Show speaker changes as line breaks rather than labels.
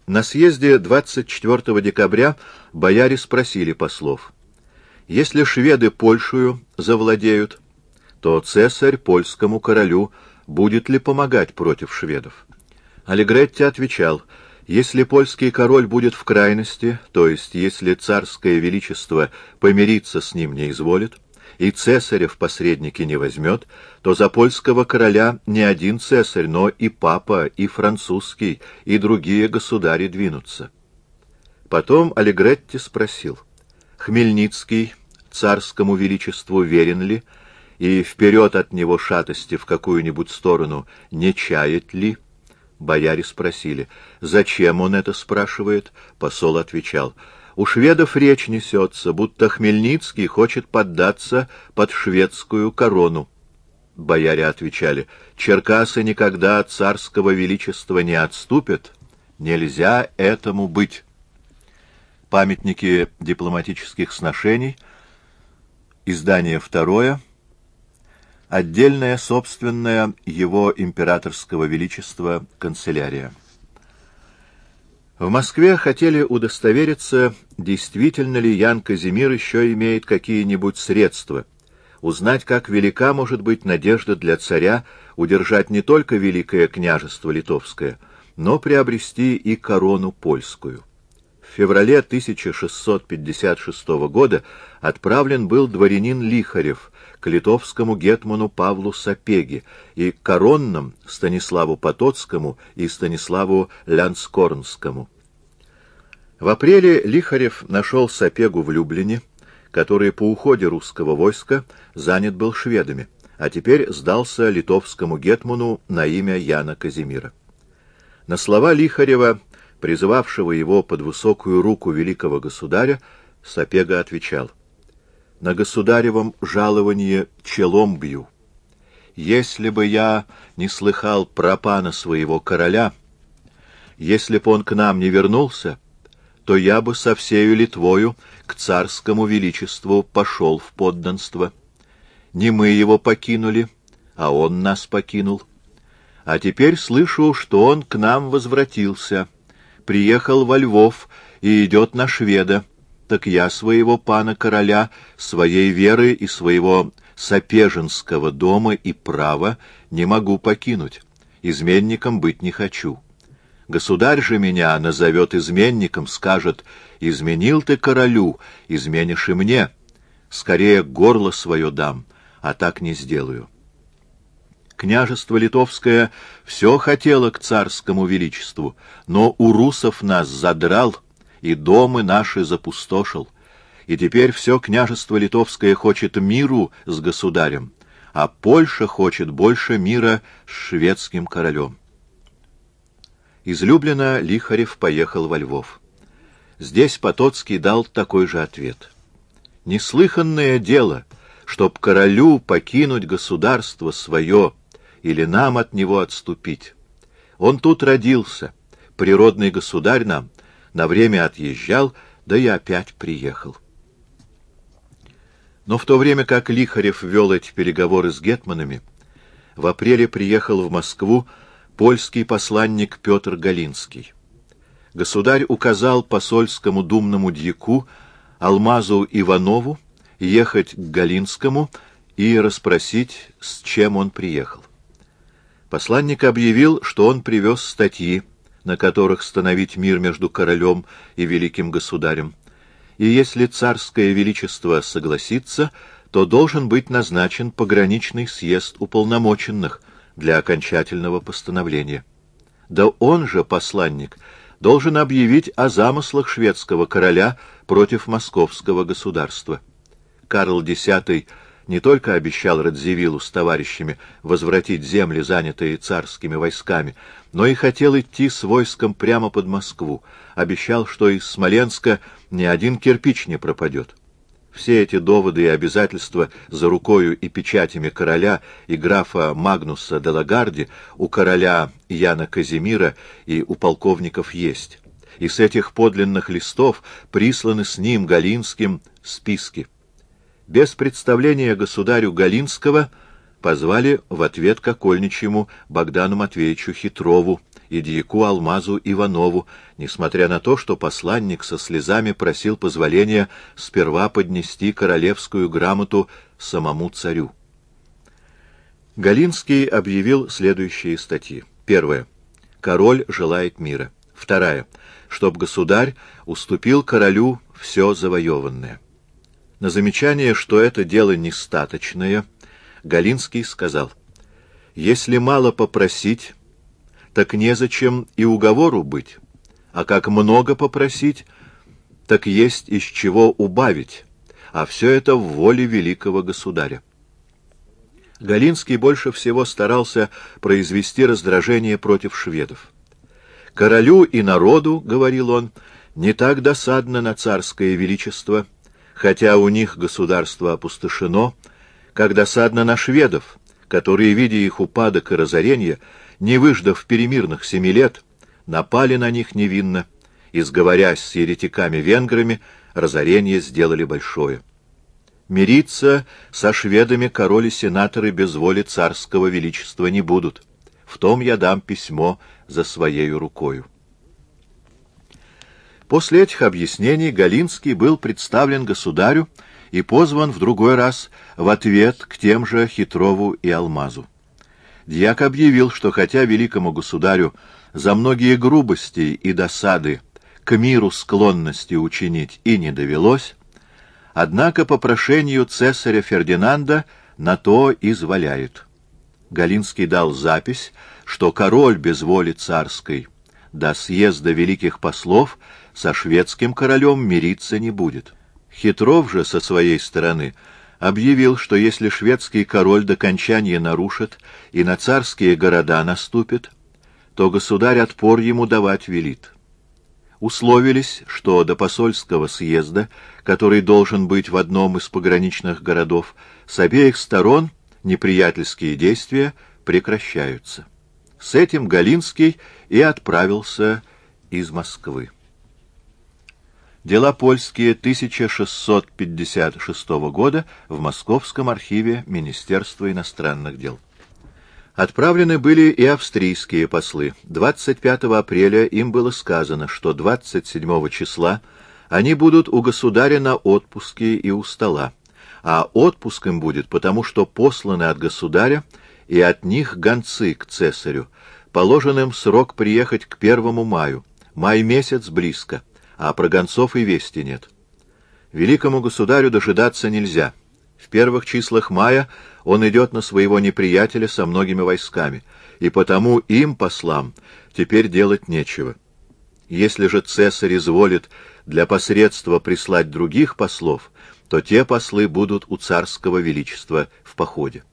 На съезде 24 декабря бояре спросили послов: если шведы Польшею завладеют, то цесарь польскому королю будет ли помогать против шведов? Аллегретти отвечал: если польский король будет в крайности, то есть если царское величество помириться с ним не изволит, и цесаря в посредники не возьмет, то за польского короля не один цесарь, но и папа, и французский, и другие государи двинутся. Потом Аллегретти спросил: Хмельницкий царскому величеству верен ли, и вперед от него шатости в какую-нибудь сторону не чает ли? Бояре спросили: зачем он это спрашивает? Посол отвечал: у шведов речь несется, будто Хмельницкий хочет поддаться под шведскую корону. Бояре отвечали: Черкасы никогда от царского величества не отступят, нельзя этому быть. Памятники дипломатических сношений, издание 2, отдельная собственная его императорского величества канцелярия. В Москве хотели удостовериться, действительно ли Ян Казимир еще имеет какие-нибудь средства, узнать, как велика может быть надежда для царя удержать не только Великое княжество Литовское, но приобрести и корону польскую. В феврале 1656 года отправлен был дворянин Лихарев к литовскому гетману Павлу Сапеге и коронным Станиславу Потоцкому и Станиславу Лянскорнскому. В апреле Лихарев нашел Сапегу в Люблине, который по уходе русского войска занят был шведами, а теперь сдался литовскому гетману на имя Яна Казимира. На слова Лихарева, призывавшего его под высокую руку великого государя, Сапега отвечал: «На государевом жаловании челом бью. Если бы я не слыхал про пана своего короля, если б он к нам не вернулся, то я бы со всею Литвою к царскому величеству пошел в подданство. Не мы его покинули, а он нас покинул. А теперь слышу, что он к нам возвратился, приехал во Львов и идет на шведа. Так я своего пана-короля, своей веры и своего сапеженского дома и права не могу покинуть, изменником быть не хочу. Государь же меня назовет изменником, скажет: изменил ты королю, изменишь и мне. Скорее горло свое дам, а так не сделаю». Княжество Литовское все хотело к царскому величеству, но у русов нас задрал и дома наши запустошил, и теперь все княжество Литовское хочет миру с государем, а Польша хочет больше мира с шведским королем. Из Люблина Лихарев поехал во Львов. Здесь Потоцкий дал такой же ответ: «Неслыханное дело, чтоб королю покинуть государство свое или нам от него отступить. Он тут родился, природный государь нам, на время отъезжал, да и опять приехал». Но в то время как Лихарев вел эти переговоры с гетманами, в апреле приехал в Москву польский посланник Петр Галинский. Государь указал посольскому думному дьяку Алмазу Иванову ехать к Галинскому и расспросить, с чем он приехал. Посланник объявил, что он привез статьи, на которых становить мир между королем и великим государем, и если царское величество согласится, то должен быть назначен пограничный съезд уполномоченных для окончательного постановления. Да он же, посланник, должен объявить о замыслах шведского короля против московского государства. Карл X не только обещал Радзивиллу с товарищами возвратить земли, занятые царскими войсками, но и хотел идти с войском прямо под Москву, обещал, что из Смоленска ни один кирпич не пропадет. Все эти доводы и обязательства за рукою и печатями короля и графа Магнуса де Лагарди у короля Яна Казимира и у полковников есть. И с этих подлинных листов присланы с ним, Галинским, списки. Без представления государю Галинского позвали в ответ к окольничьему Богдану Матвеевичу Хитрову и дьяку Алмазу Иванову, несмотря на то, что посланник со слезами просил позволения сперва поднести королевскую грамоту самому царю. Галинский объявил следующие статьи. 1. Король желает мира. 2. Чтоб государь уступил королю все завоеванное. На замечание, что это дело нестаточное, Галинский сказал: «Если мало попросить, так незачем и уговору быть, а как много попросить, так есть из чего убавить, а все это в воле великого государя». Галинский больше всего старался произвести раздражение против шведов. «Королю и народу, — говорил он, — не так досадно на царское величество, хотя у них государство опустошено, как досадно на шведов, которые, видя их упадок и разорение, не выждав перемирных 7 лет, напали на них невинно и, сговорясь с еретиками-венграми, разорение сделали большое. Мириться со шведами король и сенаторы без воли царского величества не будут. В том я дам письмо за своею рукою». После этих объяснений Галинский был представлен государю и позван в другой раз в ответ к тем же Хитрову и Алмазу. Дьяк объявил, что хотя великому государю за многие грубости и досады к миру склонности учинить и не довелось, однако по прошению цесаря Фердинанда на то изволяет. Галинский дал запись, что король без воли царской до съезда великих послов со шведским королем мириться не будет. Хитров же со своей стороны объявил, что если шведский король до кончания нарушит и на царские города наступит, то государь отпор ему давать велит. Условились, что до посольского съезда, который должен быть в одном из пограничных городов, с обеих сторон неприятельские действия прекращаются. С этим Галинский и отправился из Москвы. Дела польские 1656 года в Московском архиве Министерства иностранных дел. Отправлены были и австрийские послы. 25 апреля им было сказано, что 27 числа они будут у государя на отпуске и у стола, а отпуск им будет потому, что посланы от государя и от них гонцы к цесарю. Положен им срок приехать к 1 маю. Май месяц близко, а про гонцов и вести нет. Великому государю дожидаться нельзя. В первых числах мая он идет на своего неприятеля со многими войсками, и потому им, послам, теперь делать нечего. Если же цесарь изволит для посредства прислать других послов, то те послы будут у царского величества в походе.